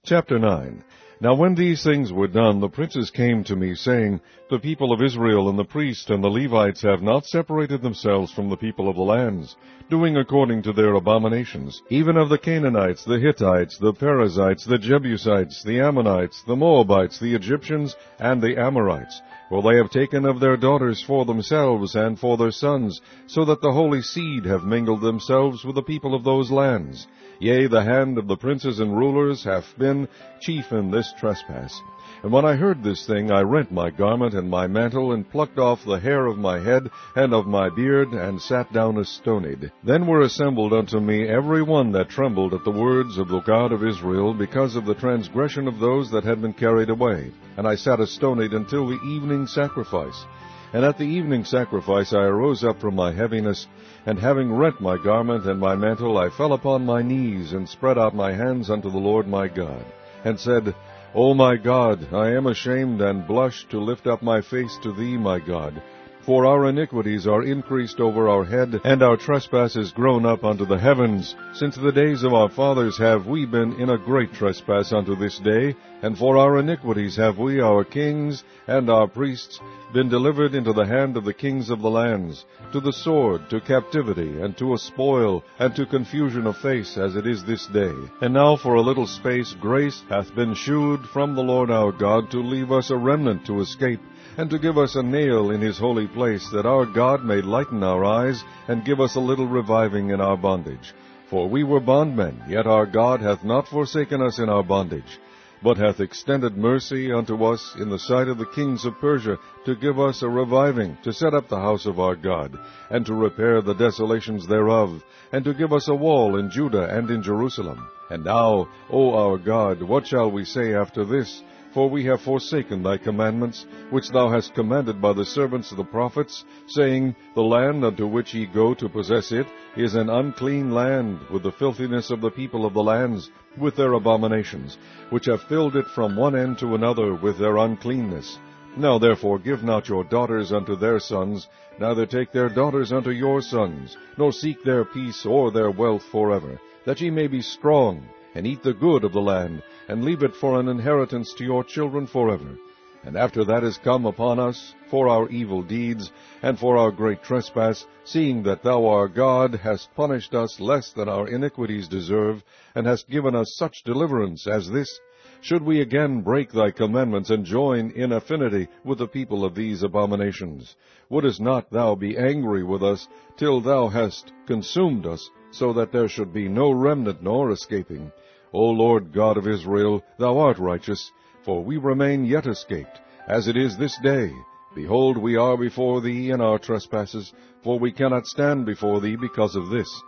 Chapter 9. Now when these things were done, the princes came to me, saying, The people of Israel and the priests and the Levites have not separated themselves from the people of the lands, doing according to their abominations, even of the Canaanites, the Hittites, the Perizzites, the Jebusites, the Ammonites, the Moabites, the Egyptians, and the Amorites. For they have taken of their daughters for themselves and for their sons, so that the holy seed have mingled themselves with the people of those lands. Yea, the hand of the princes and rulers hath been chief in this trespass. And when I heard this thing, I rent my garment and my mantle, and plucked off the hair of my head and of my beard, and sat down astonied. Then were assembled unto me every one that trembled at the words of the God of Israel, because of the transgression of those that had been carried away. And I sat astonied until the evening sacrifice. And at the evening sacrifice I arose up from my heaviness, and having rent my garment and my mantle, I fell upon my knees, and spread out my hands unto the Lord my God, and said, O my God, I am ashamed and blush to lift up my face to thee, my God. For our iniquities are increased over our head, and our trespasses grown up unto the heavens. Since the days of our fathers have we been in a great trespass unto this day, and for our iniquities have we, our kings and our priests, been delivered into the hand of the kings of the lands, to the sword, to captivity, and to a spoil, and to confusion of face, as it is this day. And now for a little space grace hath been shewed from the Lord our God, to leave us a remnant to escape, and to give us a nail in his holy place, that our God may lighten our eyes, and give us a little reviving in our bondage. For we were bondmen, yet our God hath not forsaken us in our bondage, but hath extended mercy unto us in the sight of the kings of Persia, to give us a reviving, to set up the house of our God, and to repair the desolations thereof, and to give us a wall in Judah and in Jerusalem. And now, O our God, what shall we say after this? For we have forsaken thy commandments, which thou hast commanded by the servants of the prophets, saying, The land unto which ye go to possess it is an unclean land, with the filthiness of the people of the lands, with their abominations, which have filled it from one end to another with their uncleanness. Now therefore give not your daughters unto their sons, neither take their daughters unto your sons, nor seek their peace or their wealth forever, that ye may be strong, and eat the good of the land, and leave it for an inheritance to your children forever. And after that is come upon us, for our evil deeds, and for our great trespass, seeing that thou, our God, hast punished us less than our iniquities deserve, and hast given us such deliverance as this, should we again break thy commandments, and join in affinity with the people of these abominations? Wouldest not thou be angry with us, till thou hast consumed us, so that there should be no remnant nor escaping? O Lord God of Israel, thou art righteous, for we remain yet escaped, as it is this day. Behold, we are before thee in our trespasses, for we cannot stand before thee because of this.